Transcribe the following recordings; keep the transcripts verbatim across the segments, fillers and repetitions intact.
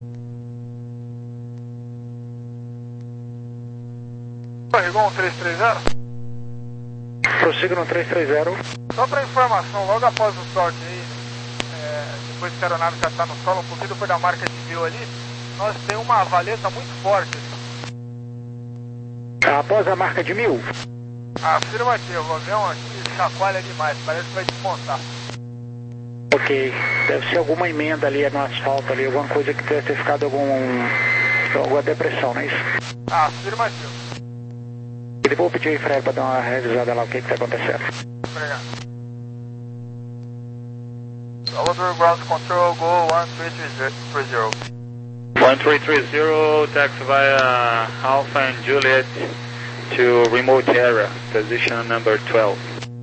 Rigon três três zero? Prossiga no três três zero. Só para informação, logo após o toque aí, é, depois que a aeronave já está no solo, um pouquinho depois da marca de mil ali, nós temos uma valeta muito forte. Após a marca de mil? Afirmativo, o avião aqui chacoalha demais, parece que vai desmontar. Ok, deve ser alguma emenda ali no asfalto ali, alguma coisa que deve ter ficado algum, alguma depressão, não é isso? Afirmativo. E depois eu pedi aí, Fred, para dar uma revisada lá, o que está acontecendo. Obrigado. Salvador Ground Control, go one three three zero. one three three zero, taxi via Alpha and Juliet to remote area, position number twelve.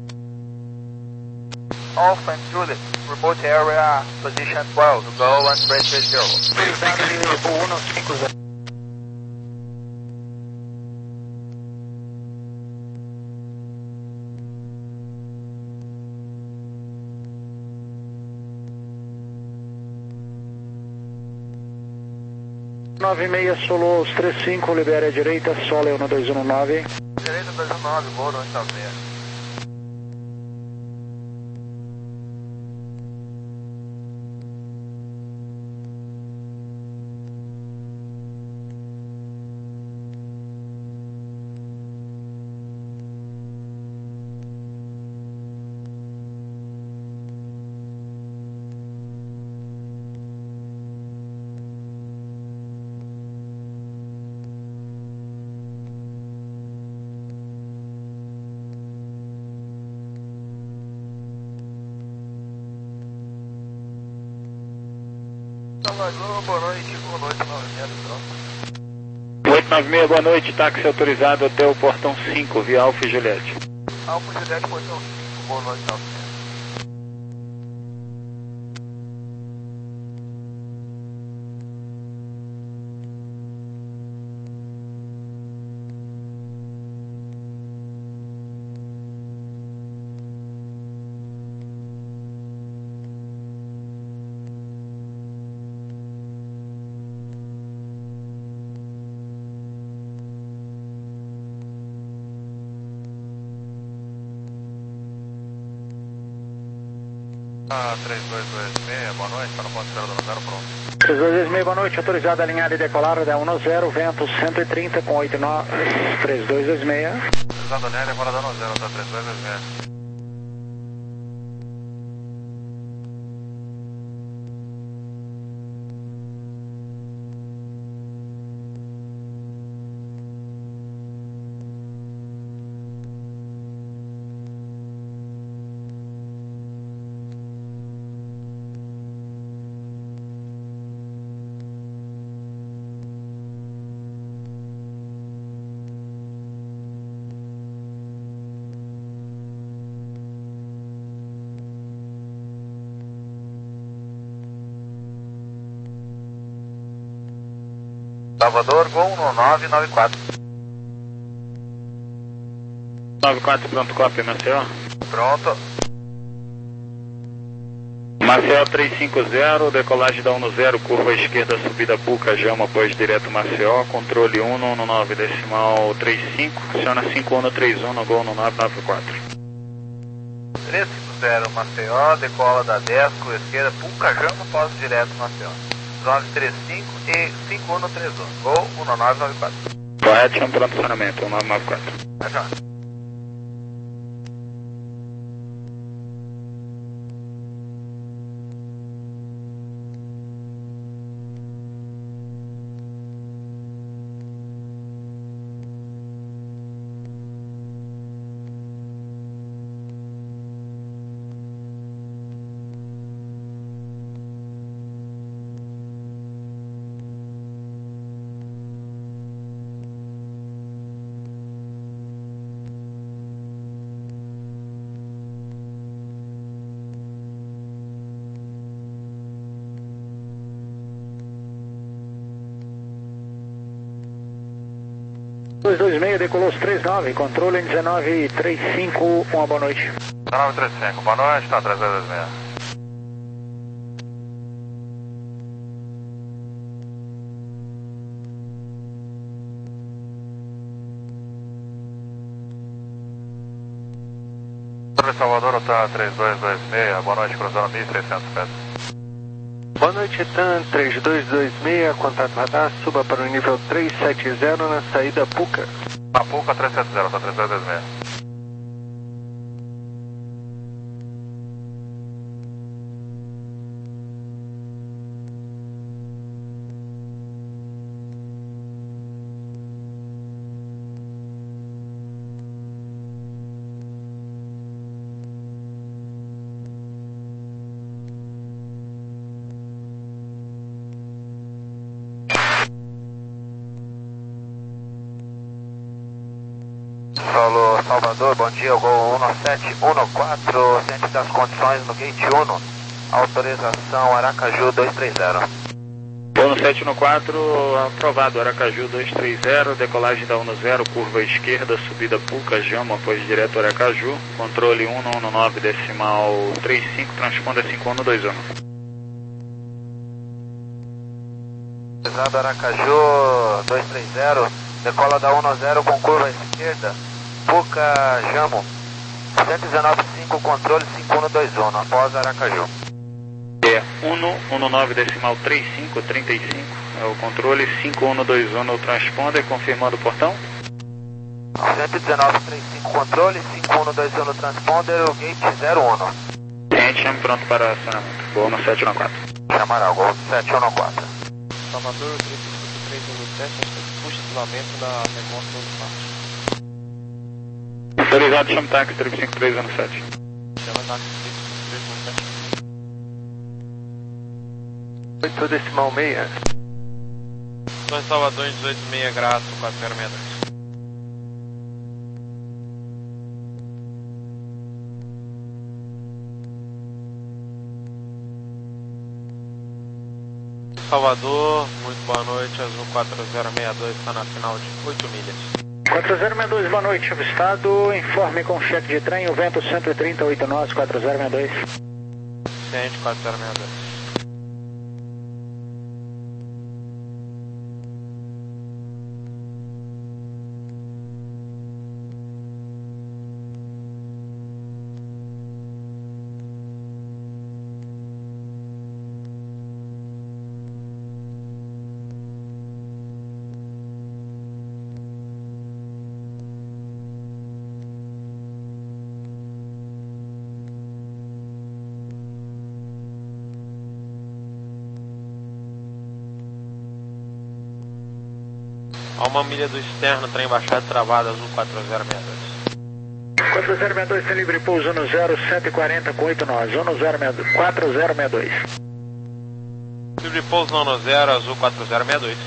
Alpha and Juliet, remote area, position twelve, go one three three zero. nove seis, solo os três cinco, libere a direita, solo um dois um nove. Direita dois um nove, boa noite, Almeida. Boa noite, boa noite, oito nove seis, boa noite, táxi autorizado até o portão cinco, via Alfa e Juliette. Alfa e Juliette, portão cinco, boa noite, Alfa. Ah, três dois dois seis, boa noite, está no ponto zero do zero, pronto. três dois dois seis, boa noite, autorizado a alinhar e decolar da um zero, vento cento e trinta com oito nove, três dois dois seis. Autorizado a alinhar e decolar da um zero, tá três dois dois seis. Salvador, Gol um nove nove quatro. nove quatro, pronto, cópia, Maceió. Pronto. Maceió três cinco zero, decolagem da um zero, curva esquerda, subida Buca, Jama, após direto Maceió, controle um um nove, decimal três cinco, aciona cinco um três um, no Gol um nove nove quatro. três cinco zero, Maceió, decola da dez, curva esquerda, Buca, Jama, após direto Maceió. nove três cinco e cinco um três um, Gol um nove nove quatro. Correto, chama pelo acionamento, um nove nove quatro. É já. dois dois seis, decolou os três nove, controle dezenove trinta e cinco, uma boa noite. dezenove trinta e cinco, boa noite, tá três dois seis. Salvador, tá três dois dois seis, boa noite, cruzando mil e seiscentos pés. Boa noite, TAM três dois dois seis, contato radar, suba para o nível trezentos e setenta na saída Puca. Na Puca trezentos e setenta, tá três dois dois seis. Alô, Salvador, bom dia, Gol um sete um quatro, ciente das condições no gate um, autorização Aracaju dois três zero. Gol um sete um quatro, aprovado, Aracaju dois três zero, decolagem da um zero, curva esquerda, subida Puca, Jama, após direto Aracaju, controle um um nove decimal trinta e cinco, transponda cinco um dois um. Autorizado Aracaju dois três zero, decola da um zero com curva esquerda, Puca, Jamo, cento e dezenove cinco, controle cinco um dois um, após Aracaju. É um um nove decimal trinta e cinco, trinta e cinco, é o controle cinco um dois um no transponder, confirmando o portão. cento e dezenove trinta e cinco, controle cinco um dois um no transponder, o gate zero um. Ciente, chame pronto para acionamento. Gol no sete um quatro. Chamará, Gol sete um quatro. Salvador, três cinco três um sete, puxa isolamento da remota do parque. Autorizado, chame táxi três cinco três um sete. Chama táxi três cinco três um sete. oito decimal seis. dois Salvador, dezoito seis, graças, quatro zero seis dois. Salvador, muito boa noite, Azul quatro zero seis dois, está na final de oito milhas. quatro zero seis dois, boa noite, avistado, informe com cheque de trem, o vento cento e trinta, oito nós, quatro zero seis dois. Ciente, quatro zero seis dois. A uma milha do externo, trem baixado, travado, Azul quatro zero seis dois. quatro zero seis dois, tem livre pouso no zero, cento e quarenta com oito nós, um zero quatro zero seis dois. Livre pouso não no zero, Azul quatro zero seis dois.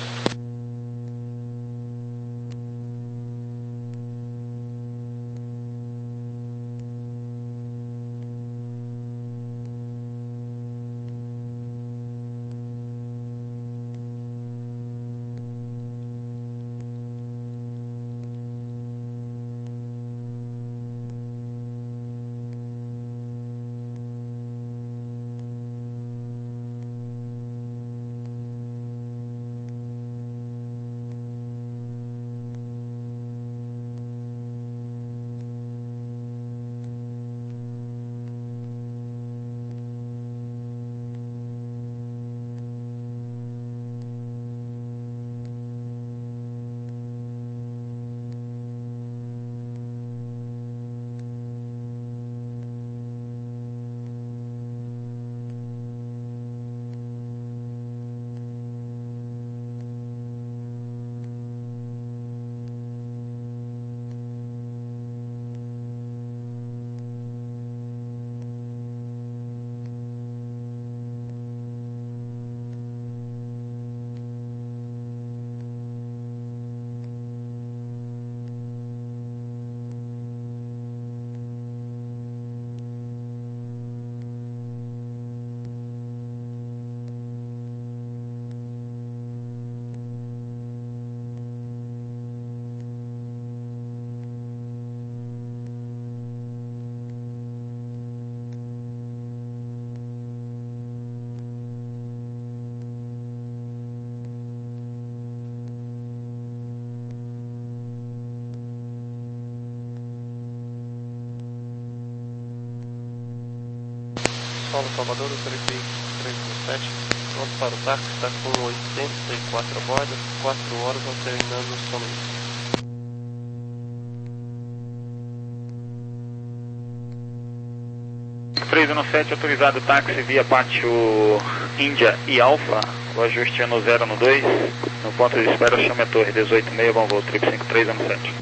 Solo Salvador, doutor três um sete, pronto para o táxi, está com oitenta e quatro a bordo, quatro horas alternando São Luís. três um sete, autorizado táxi via pátio Índia e Alfa, o ajuste é no zero no dois, no ponto de espera chame a torre dezoito e meio, bom voo, trip cinco três um sete.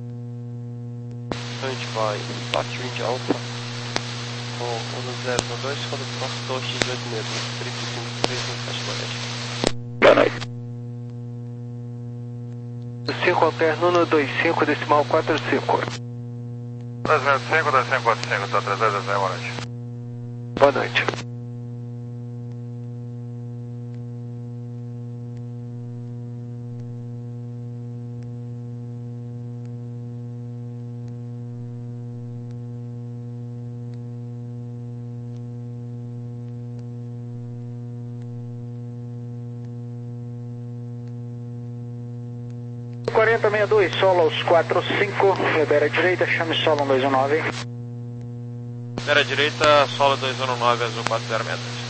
Vai, pátio Índia Alfa, com um zero no dois, quando próximo torre dezoito e meio, trip cinco três um sete, boa noite. cinco alterno no dois cinco decimal quatro cinco. dois zero cinco, dois cinco quatro cinco, tá três zero zero, boa noite. Boa noite. quarenta sessenta e dois, solo aos quatro cinco, libera a direita, chame solo dois um nove. Libera a direita, solo dois um nove, azul quatro zero seis dois.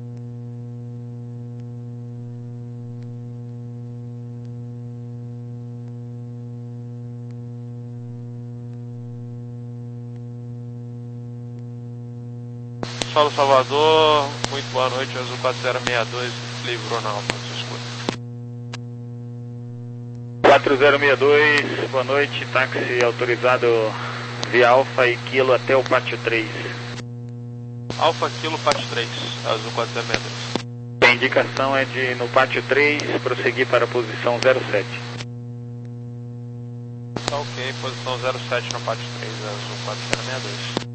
Solo Salvador, muito boa noite, azul quatro zero seis dois, livrou na Alfa, se escuta. quatro zero seis dois, boa noite, táxi autorizado via Alfa e Kilo até o pátio três. Alfa Kilo pátio três, azul quatro zero seis dois. A indicação é de no pátio três prosseguir para a posição zero sete. Tá ok, posição zero sete no pátio três, azul quatro zero seis dois.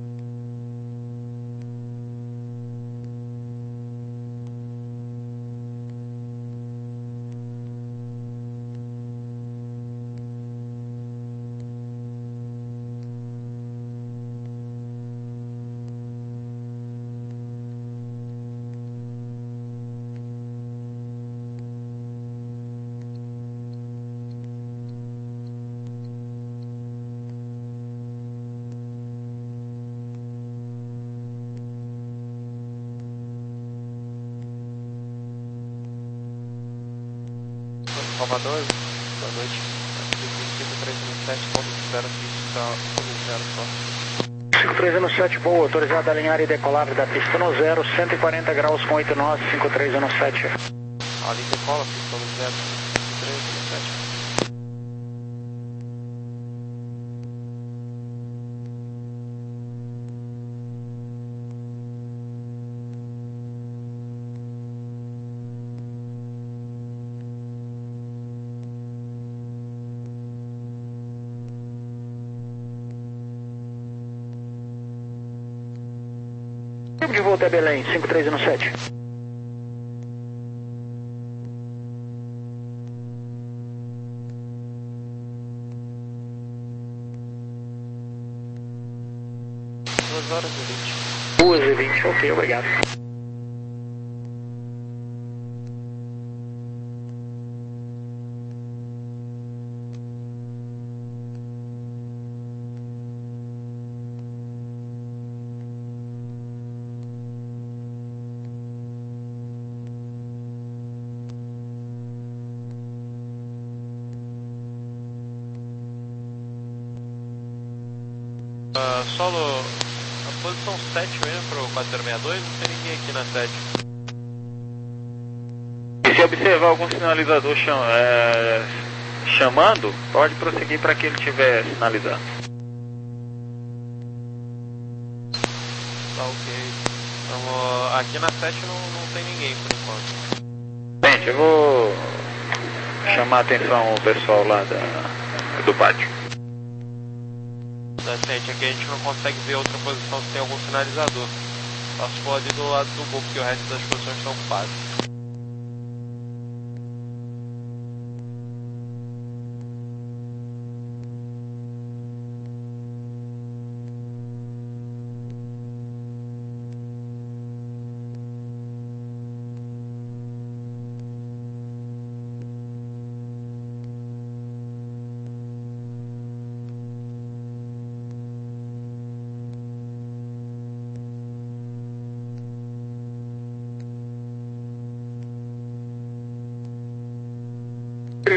Salvador, boa noite. cinco três um sete, ponto zero zero só. cinco três um sete, boa, autorizado a alinhar e decolar da pista no zero, cento e quarenta graus com oito nós, cinco três um sete. Ali decola, pista no zero, cinco três um sete. De volta a Belém, cinco três um sete. duas horas e vinte. duas e vinte, ok, obrigado. Uh, solo, a posição sete mesmo para o quatro zero seis dois, não tem ninguém aqui na sete. E se observar algum sinalizador cham é, chamando, pode prosseguir para que ele estiver sinalizando. Tá ok. Então, aqui na sete não, não tem ninguém por enquanto. Gente, eu vou chamar a atenção o pessoal lá da, do pátio. Gente, aqui a gente não consegue ver outra posição se tem algum sinalizador. Só se pode ir do lado do gol, porque o resto das posições estão ocupadas.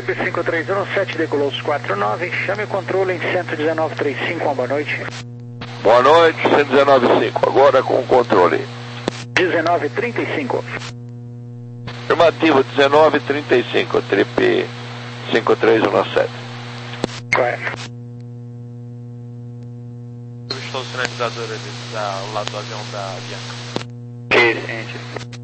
Trip cinco três um sete, decolou os quatro nove, chame o controle em cento e dezenove trinta e cinco, boa noite. Boa noite, cento e dezenove trinta e cinco, agora com o controle. dezenove trinta e cinco. Afirmativo, dezenove trinta e cinco, Trip cinco três um sete. Correto. Estou o sinalizador ali, da, ao lado do avião da Bianca. Ok, ciente.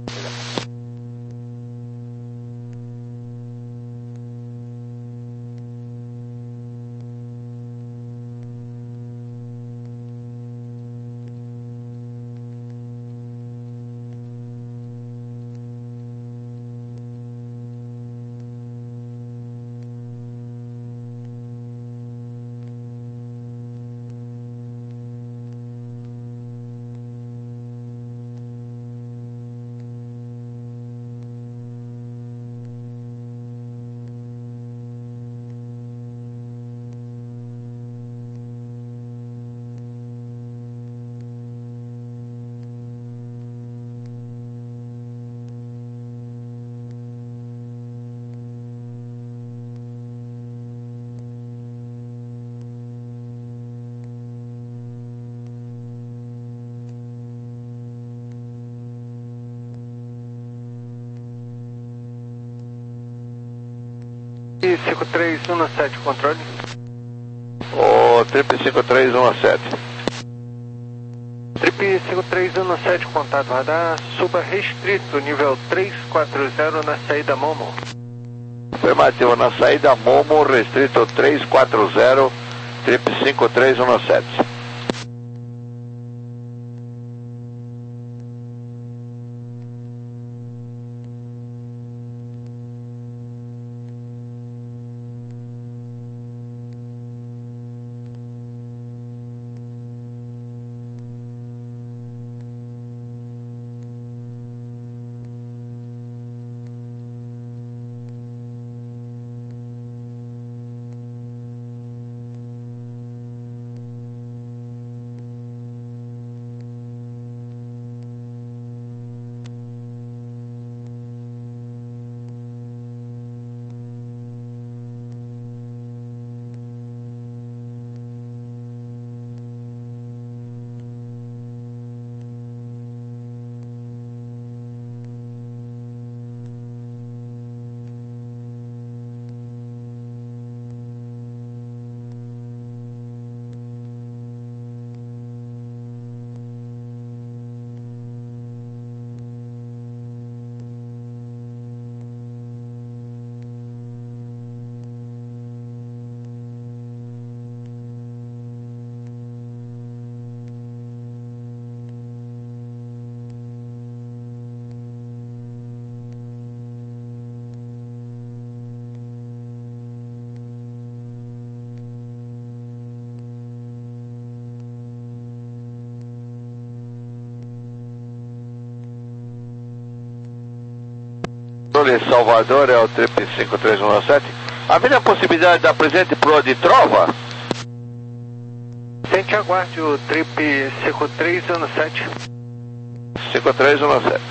cinco três um sete, controle. O Trip cinco três um sete. Trip cinco três um sete, contato radar, suba restrito, nível três quatro zero na saída Momo. Afirmativo, na saída Momo, restrito três quatro zero, Trip cinco três um sete. Salvador é o Trip cinco três um sete. Havia a possibilidade da presente proa de trova? Tente aguarde o Trip cinco três um sete. cinco três um sete.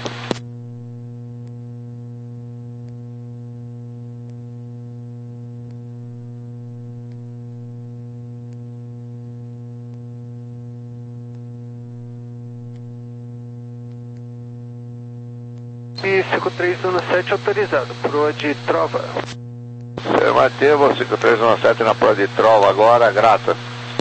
cinco três um sete autorizado, proa de trova. Afirmativo, cinco três um sete na proa de trova agora, grata.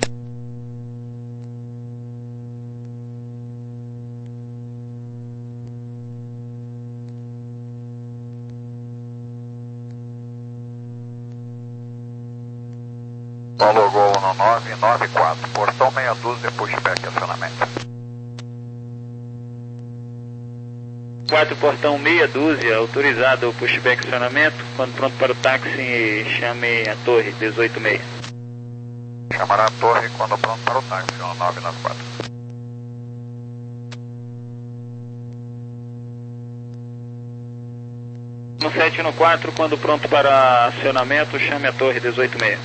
Paulo Gol no nove nove quatro, portão meia dúzia, pushback, acionamento. quatro, portão meia dúzia, autorizado o pushback acionamento. Quando pronto para o táxi, chame a torre, dezoito seis. Chamará a torre quando pronto para o táxi, nove nove quatro. No sete no quatro, quando pronto para acionamento, chame a torre, dezoito seis.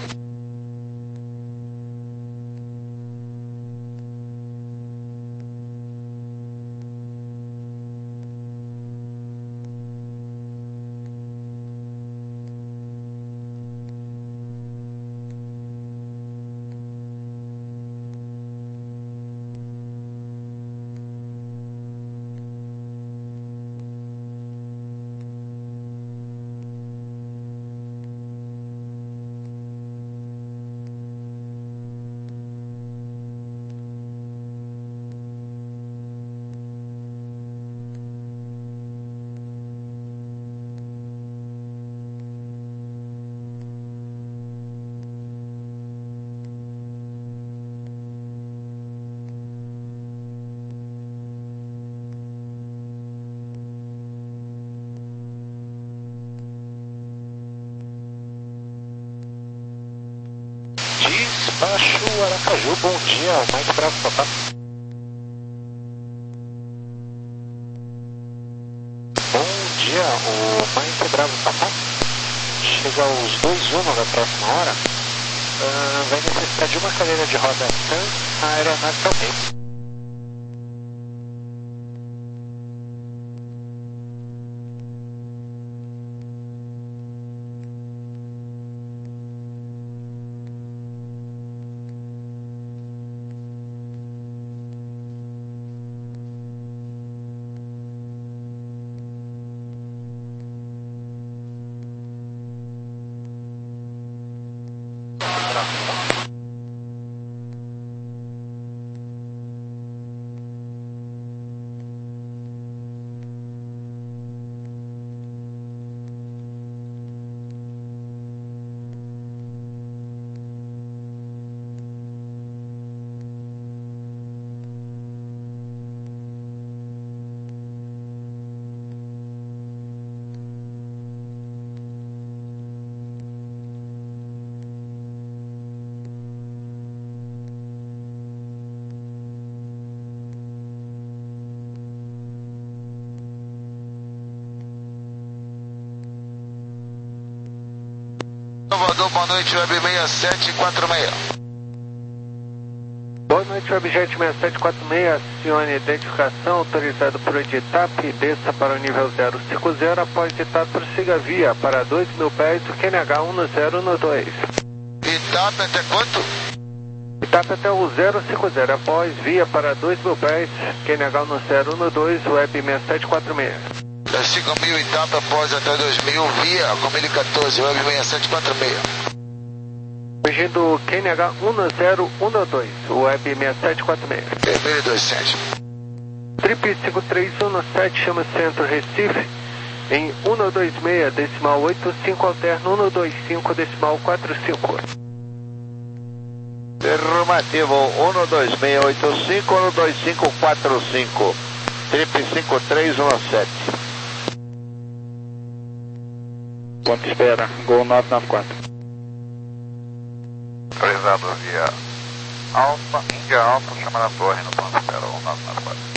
Despacho Aracaju, bom dia, o Mike Bravo Papá. Bom dia, o Mike Bravo Papá. Chega aos dois um da próxima hora. Uh, vai necessitar de uma cadeira de roda TAM, a aeronave também. Salvador, boa noite, Web seis sete quatro seis. Boa noite, Webjet seis sete quatro seis, acione identificação, autorizado por EDITAP, desça para o nível zero cinco zero, após EDITAP prossiga via para dois mil pés, o Q N H um zero um dois. EDITAP até quanto? EDITAP até o zero cinco zero, após via para dois mil pés, Q N H um zero um dois, Web seis sete quatro seis. cinco mil etapa após até dois mil, via com mil e quatorze, Web seis sete quatro seis. Corrigindo Q N H um zero um dois, Web seis sete quatro seis. mil e duzentos. Trip cinco três um sete, chama Centro Recife, em um dois seis, decimal oito cinco, alterno um dois cinco, decimal quatro cinco. Afirmativo, um dois seis oito cinco, um dois cinco quatro cinco, Trip cinco três um sete. Quanto espera? Gol nove nove quatro. Autorizado via Alfa, Índia Alfa, chama na torre no ponto espera um nove nove quatro.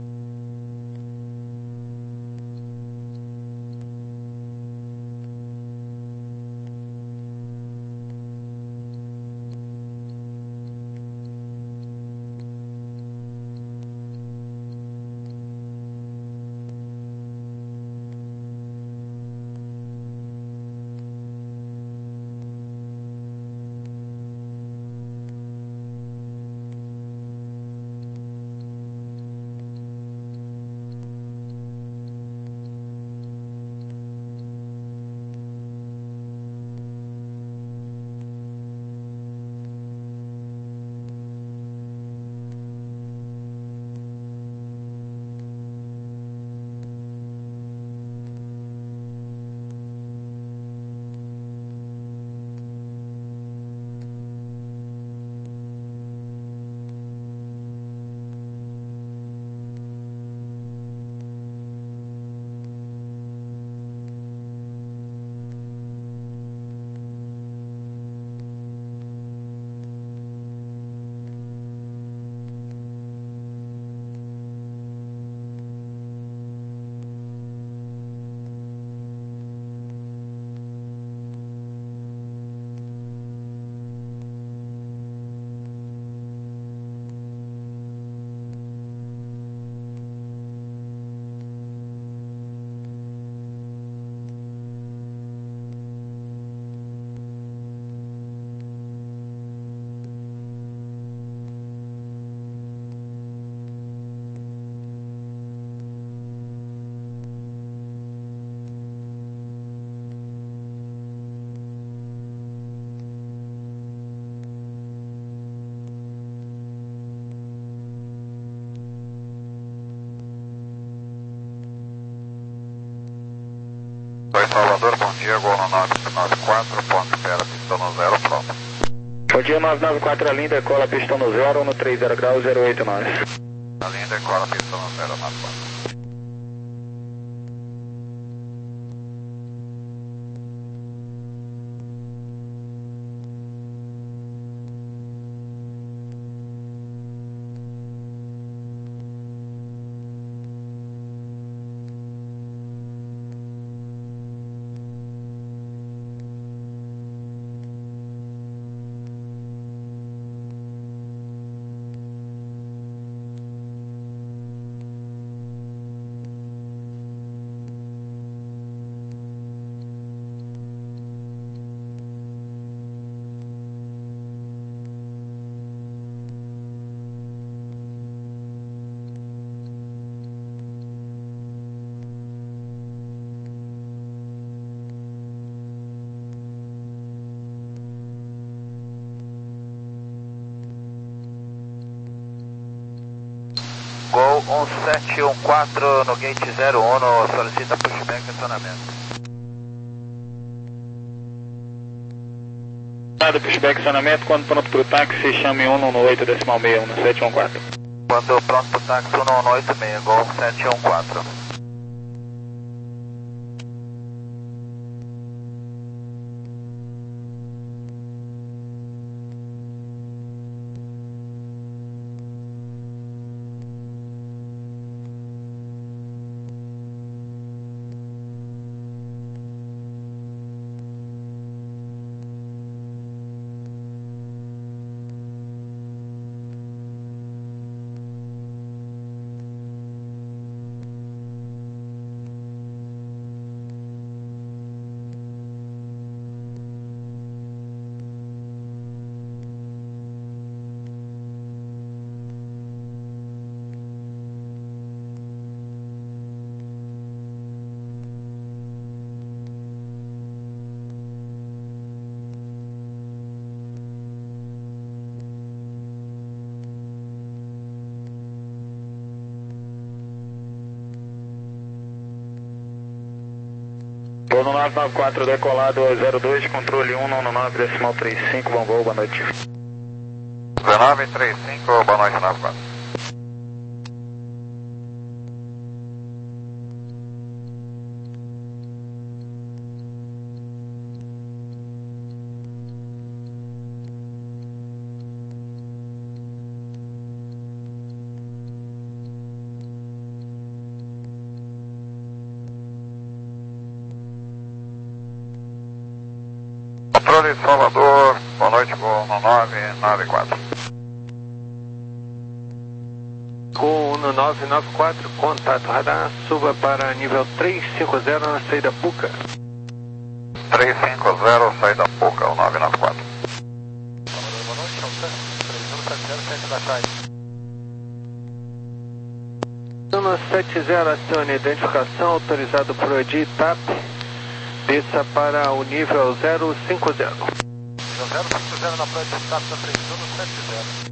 dois Salvador, bom dia, gol no nove nove quatro, ponto espera, pistão no zero, pronto. Bom dia, nove nove quatro, a linha decola, pistão no zero, no três zero graus, zero oito nove. A linha decola, pistão no zero nove quatro. um sete um quatro no gate zero um, solicita pushback e acionamento. Nada, pushback e acionamento, quando pronto para o táxi, chame um um oito decimal seis um no sete um quatro. Quando pronto para o táxi, um um oito seis, Gol sete um quatro. Gol no nove nove quatro, decolado zero dois, controle um um nove decimal trinta e cinco, bom voo, boa noite. dezenove trinta e cinco, boa noite, nove quatro. Controle Salvador, boa noite, Gol no nove nove quatro. Gol no nove nove quatro, contato radar, suba para nível três cinco zero na saída Puca. três cinco zero, saída Puca, o nove nove quatro. Boa noite, Alcântara, três um sete zero, centro da Chai. um sete zero, acione identificação, autorizado por O D I T A P, desça para o nível zero cinco zero. Nível zero cinco zero na praia de Estado da três um sete zero.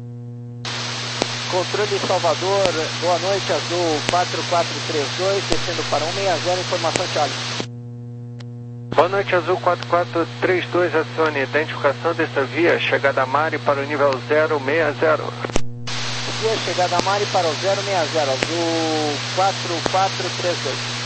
Controle Salvador, boa noite, Azul quatro quatro três dois, descendo para um seis zero, informação Charlie. Boa noite, Azul quatro quatro três dois, acione identificação desta via, chegada a Mari para o nível zero seis zero. Via chegada a Mari para o zero seis zero, Azul quatro quatro três dois.